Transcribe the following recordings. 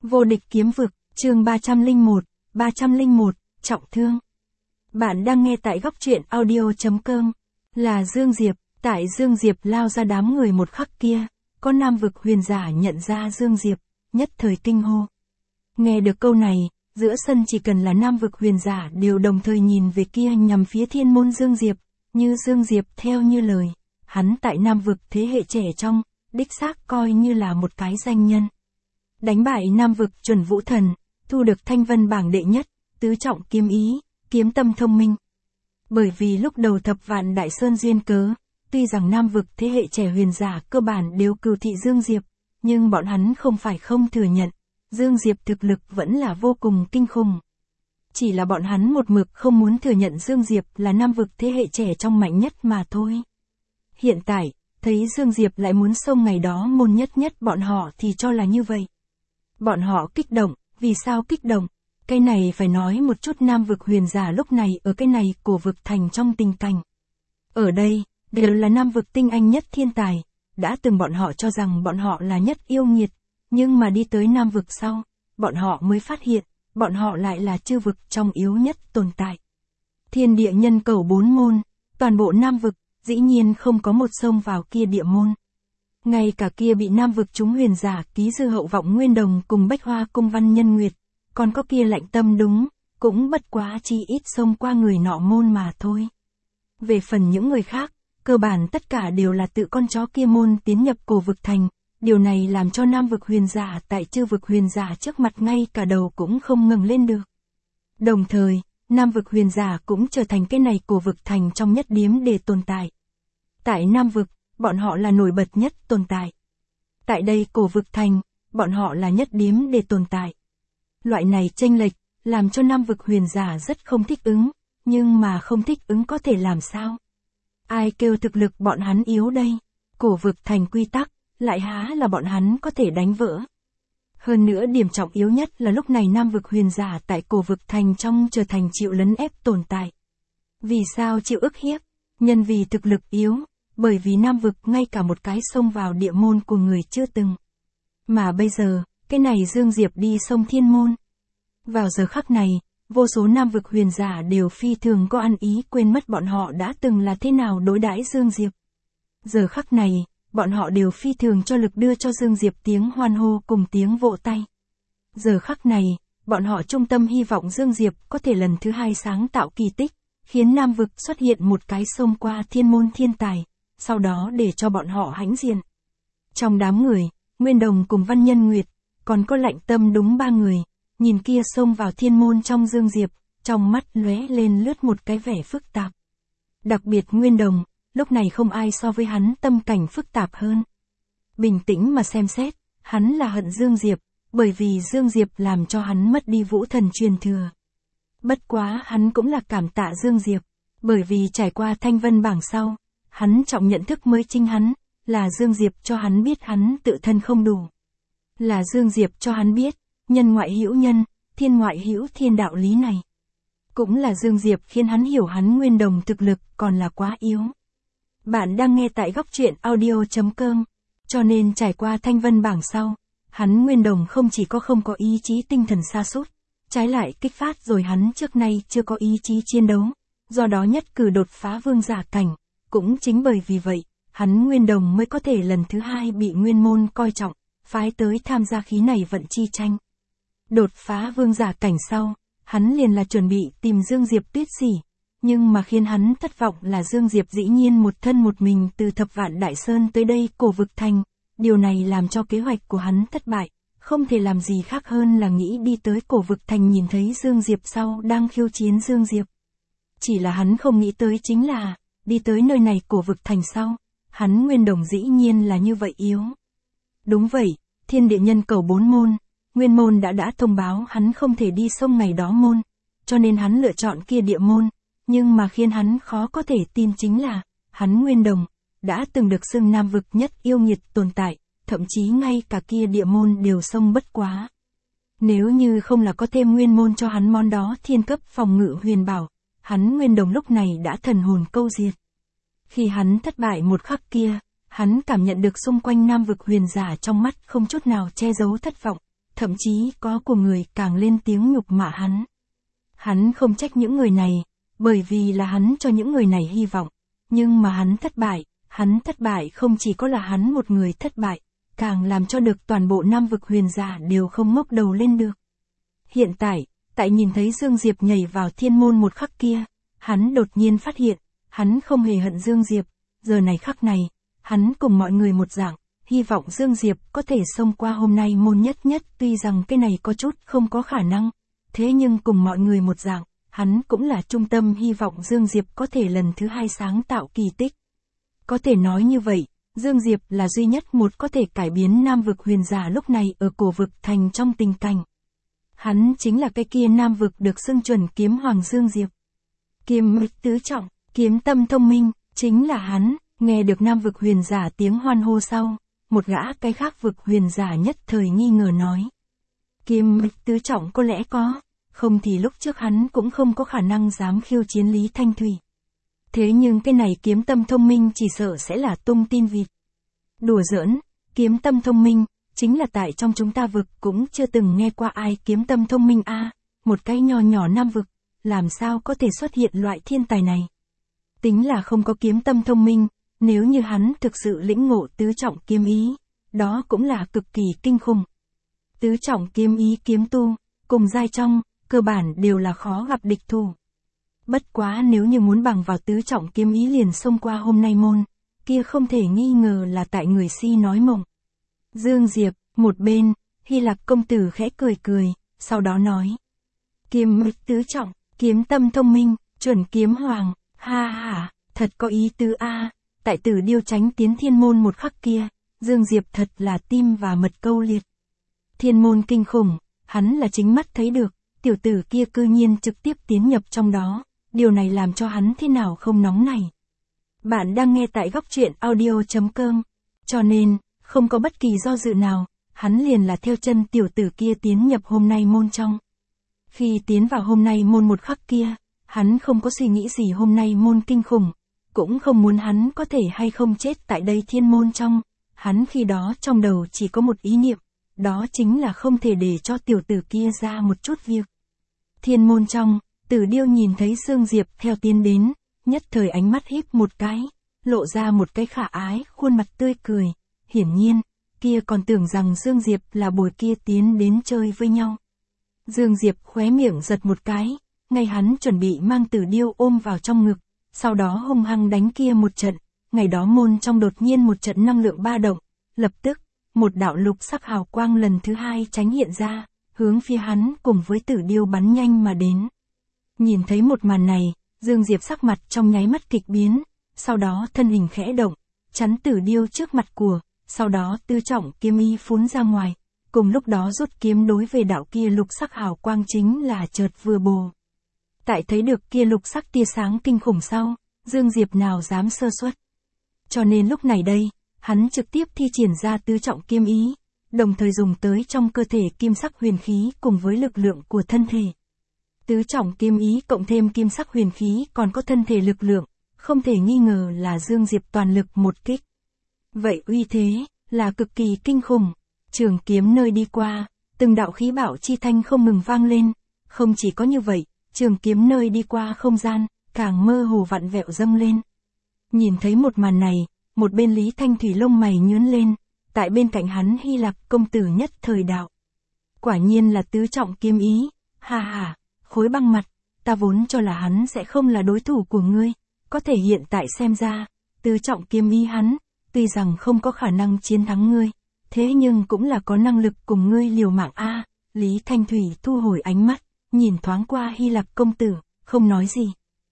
Vô địch kiếm vực, chương 301, trọng thương. Bạn đang nghe tại góc truyện audio.com. Là Dương Diệp, tại Dương Diệp lao ra đám người một khắc kia, có Nam vực huyền giả nhận ra Dương Diệp, nhất thời kinh hô. Nghe được câu này, giữa sân chỉ cần là Nam vực huyền giả đều đồng thời nhìn về kia nhằm phía thiên môn Dương Diệp, như Dương Diệp theo như lời, hắn tại Nam vực thế hệ trẻ trong, đích xác coi như là một cái danh nhân. Đánh bại Nam vực chuẩn vũ thần, thu được thanh vân bảng đệ nhất, tứ trọng kiếm ý, kiếm tâm thông minh. Bởi vì lúc đầu thập vạn đại sơn duyên cớ, tuy rằng Nam vực thế hệ trẻ huyền giả cơ bản đều cừu thị Dương Diệp, nhưng bọn hắn không phải không thừa nhận, Dương Diệp thực lực vẫn là vô cùng kinh khủng. Chỉ là bọn hắn một mực không muốn thừa nhận Dương Diệp là Nam vực thế hệ trẻ trong mạnh nhất mà thôi. Hiện tại, thấy Dương Diệp lại muốn xông ngày đó môn nhất bọn họ thì cho là như vậy. Bọn họ kích động, vì sao kích động? Cái này phải nói một chút Nam vực huyền giả lúc này ở cái này của vực thành trong tình cảnh. Ở đây, đều là Nam vực tinh anh nhất thiên tài, đã từng bọn họ cho rằng bọn họ là nhất yêu nghiệt, nhưng mà đi tới Nam vực sau, bọn họ mới phát hiện, bọn họ lại là chư vực trong yếu nhất tồn tại. Thiên địa nhân cầu 4 môn, toàn bộ Nam vực, dĩ nhiên không có một xông vào kia địa môn. Ngay cả kia bị Nam vực chúng huyền giả ký dư hậu vọng Nguyên Đồng cùng Bách Hoa cung Văn Nhân Nguyệt, còn có kia Lạnh Tâm đúng, cũng bất quá chi ít xông qua người nọ môn mà thôi. Về phần những người khác, cơ bản tất cả đều là tự con chó kia môn tiến nhập cổ vực thành, điều này làm cho Nam vực huyền giả tại chư vực huyền giả trước mặt ngay cả đầu cũng không ngẩng lên được. Đồng thời, Nam vực huyền giả cũng trở thành cái này cổ vực thành trong nhất điếm để tồn tại. Tại Nam vực, bọn họ là nổi bật nhất tồn tại. Tại đây cổ vực thành, bọn họ là nhất điếm để tồn tại. Loại này chênh lệch, làm cho Nam vực huyền giả rất không thích ứng, nhưng mà không thích ứng có thể làm sao? Ai kêu thực lực bọn hắn yếu đây? Cổ vực thành quy tắc, lại há là bọn hắn có thể đánh vỡ. Hơn nữa điểm trọng yếu nhất là lúc này Nam vực huyền giả tại cổ vực thành trong trở thành chịu lấn ép tồn tại. Vì sao chịu ức hiếp? Nhân vì thực lực yếu. Bởi vì Nam vực ngay cả một cái xông vào địa môn của người chưa từng. Mà bây giờ, cái này Dương Diệp đi xông thiên môn. Vào giờ khắc này, vô số Nam vực huyền giả đều phi thường có ăn ý quên mất bọn họ đã từng là thế nào đối đãi Dương Diệp. Giờ khắc này, bọn họ đều phi thường cho lực đưa cho Dương Diệp tiếng hoan hô cùng tiếng vỗ tay. Giờ khắc này, bọn họ trung tâm hy vọng Dương Diệp có thể lần thứ hai sáng tạo kỳ tích, khiến Nam vực xuất hiện một cái xông qua thiên môn thiên tài. Sau đó để cho bọn họ hãnh diện. Trong đám người, Nguyên Đồng cùng Văn Nhân Nguyệt, còn có Lạnh Tâm đúng 3 người, nhìn kia xông vào thiên môn trong Dương Diệp, trong mắt lóe lên lướt một cái vẻ phức tạp. Đặc biệt Nguyên Đồng, lúc này không ai so với hắn tâm cảnh phức tạp hơn. Bình tĩnh mà xem xét, hắn là hận Dương Diệp, bởi vì Dương Diệp làm cho hắn mất đi vũ thần truyền thừa. Bất quá hắn cũng là cảm tạ Dương Diệp, bởi vì trải qua thanh vân bảng sau, hắn trọng nhận thức mới chính hắn, là Dương Diệp cho hắn biết hắn tự thân không đủ. Là Dương Diệp cho hắn biết, nhân ngoại hữu nhân, thiên ngoại hữu thiên đạo lý này. Cũng là Dương Diệp khiến hắn hiểu hắn Nguyên Đồng thực lực còn là quá yếu. Bạn đang nghe tại góc truyện audio.com, cho nên trải qua thanh vân bảng sau, hắn Nguyên Đồng không chỉ không có ý chí tinh thần sa sút, trái lại kích phát rồi hắn trước nay chưa có ý chí chiến đấu, do đó nhất cử đột phá vương giả cảnh. Cũng chính bởi vì vậy, hắn Nguyên Đồng mới có thể lần thứ hai bị Nguyên môn coi trọng, phái tới tham gia khí này vận chi tranh. Đột phá vương giả cảnh sau, hắn liền là chuẩn bị tìm Dương Diệp tuyết sỉ, nhưng mà khiến hắn thất vọng là Dương Diệp dĩ nhiên một thân một mình từ thập vạn đại sơn tới đây cổ vực thành, điều này làm cho kế hoạch của hắn thất bại, không thể làm gì khác hơn là nghĩ đi tới cổ vực thành nhìn thấy Dương Diệp sau đang khiêu chiến Dương Diệp. Chỉ là hắn không nghĩ tới chính là, đi tới nơi này cổ vực thành sau, hắn Nguyên Đồng dĩ nhiên là như vậy yếu. Đúng vậy, thiên địa nhân cầu 4 môn, Nguyên môn đã thông báo hắn không thể đi xông ngày đó môn, cho nên hắn lựa chọn kia địa môn, nhưng mà khiến hắn khó có thể tin chính là, hắn Nguyên Đồng, đã từng được xưng Nam vực nhất yêu nghiệt tồn tại, thậm chí ngay cả kia địa môn đều xông bất quá. Nếu như không là có thêm Nguyên môn cho hắn món đó thiên cấp phòng ngự huyền bảo, hắn Nguyên Đồng lúc này đã thần hồn câu diệt. Khi hắn thất bại một khắc kia, hắn cảm nhận được xung quanh Nam vực huyền giả trong mắt không chút nào che giấu thất vọng, thậm chí có của người càng lên tiếng nhục mạ hắn. Hắn không trách những người này, bởi vì là hắn cho những người này hy vọng, nhưng mà hắn thất bại không chỉ có là hắn một người thất bại, càng làm cho được toàn bộ Nam vực huyền giả đều không ngóc đầu lên được. Hiện tại, tại nhìn thấy Dương Diệp nhảy vào thiên môn một khắc kia, hắn đột nhiên phát hiện, hắn không hề hận Dương Diệp, giờ này khắc này, hắn cùng mọi người một dạng, hy vọng Dương Diệp có thể xông qua hôm nay môn nhất nhất, tuy rằng cái này có chút không có khả năng, thế nhưng cùng mọi người một dạng, hắn cũng là trung tâm hy vọng Dương Diệp có thể lần thứ hai sáng tạo kỳ tích. Có thể nói như vậy, Dương Diệp là duy nhất một có thể cải biến Nam vực huyền giả lúc này ở cổ vực thành trong tình cảnh. Hắn chính là cái kia Nam vực được xưng chuẩn kiếm hoàng Dương Diệp. Kiếm mịch tứ trọng, kiếm tâm thông minh, chính là hắn. Nghe được Nam vực huyền giả tiếng hoan hô sau, một gã cái khác vực huyền giả nhất thời nghi ngờ nói. Kiếm mịch tứ trọng có lẽ có, không thì lúc trước hắn cũng không có khả năng dám khiêu chiến Lý Thanh Thủy. Thế nhưng cái này kiếm tâm thông minh chỉ sợ sẽ là tung tin vịt. Đùa giỡn, kiếm tâm thông minh, chính là tại trong chúng ta vực cũng chưa từng nghe qua ai kiếm tâm thông minh a, một cái nho nhỏ Nam vực, làm sao có thể xuất hiện loại thiên tài này. Tính là không có kiếm tâm thông minh, nếu như hắn thực sự lĩnh ngộ tứ trọng kiếm ý, đó cũng là cực kỳ kinh khủng. Tứ trọng kiếm ý kiếm tu, cùng giai trong, cơ bản đều là khó gặp địch thủ. Bất quá nếu như muốn bằng vào tứ trọng kiếm ý liền xông qua hôm nay môn, kia không thể nghi ngờ là tại người si nói mộng. Dương Diệp, một bên, Hy Lạc công tử khẽ cười cười, sau đó nói. Kiếm mịch tứ trọng, kiếm tâm thông minh, chuẩn kiếm hoàng, ha ha, thật có ý tứ a. Tại Tử Điêu tránh tiến thiên môn một khắc kia, Dương Diệp thật là tim và mật câu liệt. Thiên môn kinh khủng, hắn là chính mắt thấy được, tiểu tử kia cư nhiên trực tiếp tiến nhập trong đó, điều này làm cho hắn thế nào không nóng này. Bạn đang nghe tại góc truyện audio.com, cho nên, không có bất kỳ do dự nào, hắn liền là theo chân tiểu tử kia tiến nhập hôm nay môn trong. Khi tiến vào hôm nay môn một khắc kia, hắn không có suy nghĩ gì hôm nay môn kinh khủng, cũng không muốn hắn có thể hay không chết tại đây thiên môn trong, hắn khi đó trong đầu chỉ có một ý niệm, đó chính là không thể để cho tiểu tử kia ra một chút việc. Thiên môn trong, Tử Điêu nhìn thấy Dương Diệp theo tiến đến, nhất thời ánh mắt híp một cái, lộ ra một cái khả ái, khuôn mặt tươi cười, hiển nhiên, kia còn tưởng rằng Dương Diệp là bồi kia tiến đến chơi với nhau. Dương Diệp khóe miệng giật một cái, ngay hắn chuẩn bị mang Tử Điêu ôm vào trong ngực, sau đó hung hăng đánh kia một trận, ngày đó môn trong đột nhiên một trận năng lượng ba động, lập tức, một đạo lục sắc hào quang lần thứ hai tránh hiện ra, hướng phía hắn cùng với Tử Điêu bắn nhanh mà đến. Nhìn thấy một màn này, Dương Diệp sắc mặt trong nháy mắt kịch biến, sau đó thân hình khẽ động, chắn Tử Điêu trước mặt của, sau đó tứ trọng kiếm ý phún ra ngoài, cùng lúc đó rút kiếm đối về đạo kia lục sắc hào quang chính là chợt vừa bồ. Tại thấy được kia lục sắc tia sáng kinh khủng sau, Dương Diệp nào dám sơ suất. Cho nên lúc này đây, hắn trực tiếp thi triển ra tứ trọng kiếm ý, đồng thời dùng tới trong cơ thể kim sắc huyền khí cùng với lực lượng của thân thể. Tứ trọng kiếm ý cộng thêm kim sắc huyền khí còn có thân thể lực lượng, không thể nghi ngờ là Dương Diệp toàn lực một kích. Vậy uy thế, là cực kỳ kinh khủng, trường kiếm nơi đi qua, từng đạo khí bạo chi thanh không ngừng vang lên, không chỉ có như vậy, trường kiếm nơi đi qua không gian, càng mơ hồ vặn vẹo dâng lên. Nhìn thấy một màn này, một bên Lý Thanh Thủy lông mày nhướng lên, tại bên cạnh hắn Hy Lạc công tử nhất thời đạo. Quả nhiên là tứ trọng kiếm ý, ha ha, Khối Băng mặt, ta vốn cho là hắn sẽ không là đối thủ của ngươi, có thể hiện tại xem ra, tứ trọng kiếm ý hắn, tuy rằng không có khả năng chiến thắng ngươi, thế nhưng cũng là có năng lực cùng ngươi liều mạng a. Lý Thanh Thủy thu hồi ánh mắt, nhìn thoáng qua Hy Lạc công tử, không nói gì.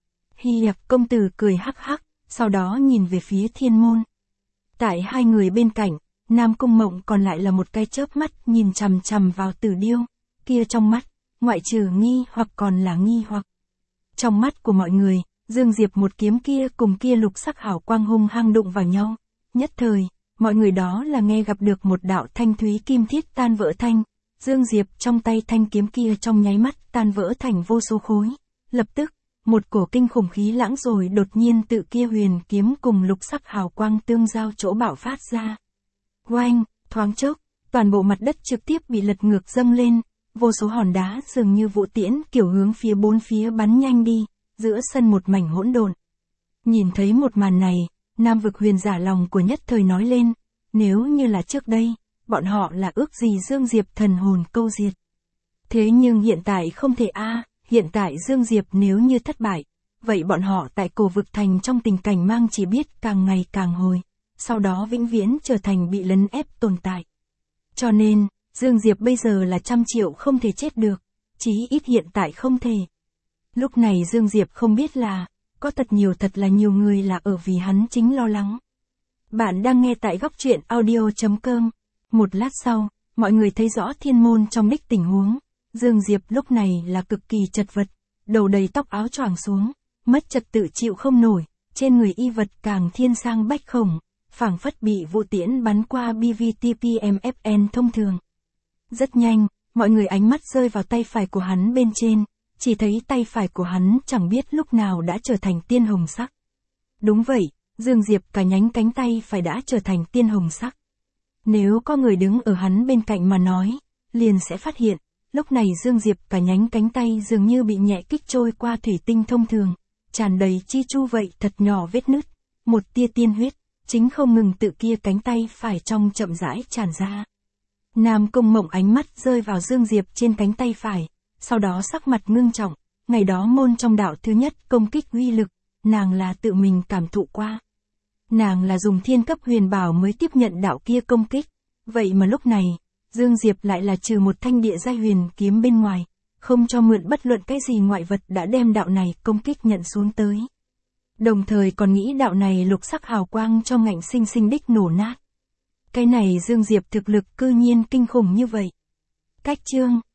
Hy Lạc công tử cười hắc hắc, sau đó nhìn về phía thiên môn. Tại hai người bên cạnh, Nam Cung Mộng còn lại là một cái chớp mắt nhìn chằm chằm vào Tử Điêu, kia trong mắt, ngoại trừ nghi hoặc còn là nghi hoặc. Trong mắt của mọi người, Dương Diệp một kiếm kia cùng kia lục sắc hào quang hung hăng đụng vào nhau, nhất thời, mọi người đó là nghe gặp được một đạo thanh thúy kim thiết tan vỡ thanh, Dương Diệp trong tay thanh kiếm kia trong nháy mắt tan vỡ thành vô số khối, lập tức, một cổ kinh khủng khí lãng rồi đột nhiên tự kia huyền kiếm cùng lục sắc hào quang tương giao chỗ bạo phát ra. Oanh, thoáng chốc, toàn bộ mặt đất trực tiếp bị lật ngược dâng lên, vô số hòn đá dường như vũ tiễn kiểu hướng phía bốn phía bắn nhanh đi, giữa sân một mảnh hỗn độn. Nhìn thấy một màn này, Nam vực huyền giả lòng của nhất thời nói lên, nếu như là trước đây, bọn họ là ước gì Dương Diệp thần hồn câu diệt. Thế nhưng hiện tại không thể hiện tại Dương Diệp nếu như thất bại, vậy bọn họ tại cổ vực thành trong tình cảnh mang chỉ biết càng ngày càng hồi, sau đó vĩnh viễn trở thành bị lấn ép tồn tại. Cho nên, Dương Diệp bây giờ là 100.000.000 không thể chết được, chí ít hiện tại không thể. Lúc này Dương Diệp không biết là, có thật là nhiều người là ở vì hắn chính lo lắng. Bạn đang nghe tại góc truyện audio.com. Một lát sau, mọi người thấy rõ thiên môn trong đích tình huống. Dương Diệp lúc này là cực kỳ chật vật, đầu đầy tóc áo choàng xuống, mất trật tự chịu không nổi, trên người y vật càng thiên sang bách khổng, phảng phất bị vũ tiễn bắn qua BVTPMFN thông thường. Rất nhanh, mọi người ánh mắt rơi vào tay phải của hắn bên trên, chỉ thấy tay phải của hắn chẳng biết lúc nào đã trở thành tiên hồng sắc. Đúng vậy, Dương Diệp cả nhánh cánh tay phải đã trở thành tiên hồng sắc. Nếu có người đứng ở hắn bên cạnh mà nói, liền sẽ phát hiện, lúc này Dương Diệp cả nhánh cánh tay dường như bị nhẹ kích trôi qua thủy tinh thông thường, tràn đầy chi chu vậy thật nhỏ vết nứt, một tia tiên huyết, chính không ngừng tự kia cánh tay phải trong chậm rãi tràn ra. Nam Công Mộng ánh mắt rơi vào Dương Diệp trên cánh tay phải, sau đó sắc mặt ngưng trọng, ngày đó môn trong đạo thứ nhất công kích uy lực, nàng là tự mình cảm thụ qua. Nàng là dùng thiên cấp huyền bảo mới tiếp nhận đạo kia công kích, vậy mà lúc này, Dương Diệp lại là trừ một thanh địa giai huyền kiếm bên ngoài, không cho mượn bất luận cái gì ngoại vật đã đem đạo này công kích nhận xuống tới. Đồng thời còn nghĩ đạo này lục sắc hào quang cho ngạnh sinh sinh đích nổ nát. Cái này Dương Diệp thực lực cư nhiên kinh khủng như vậy. Cách chương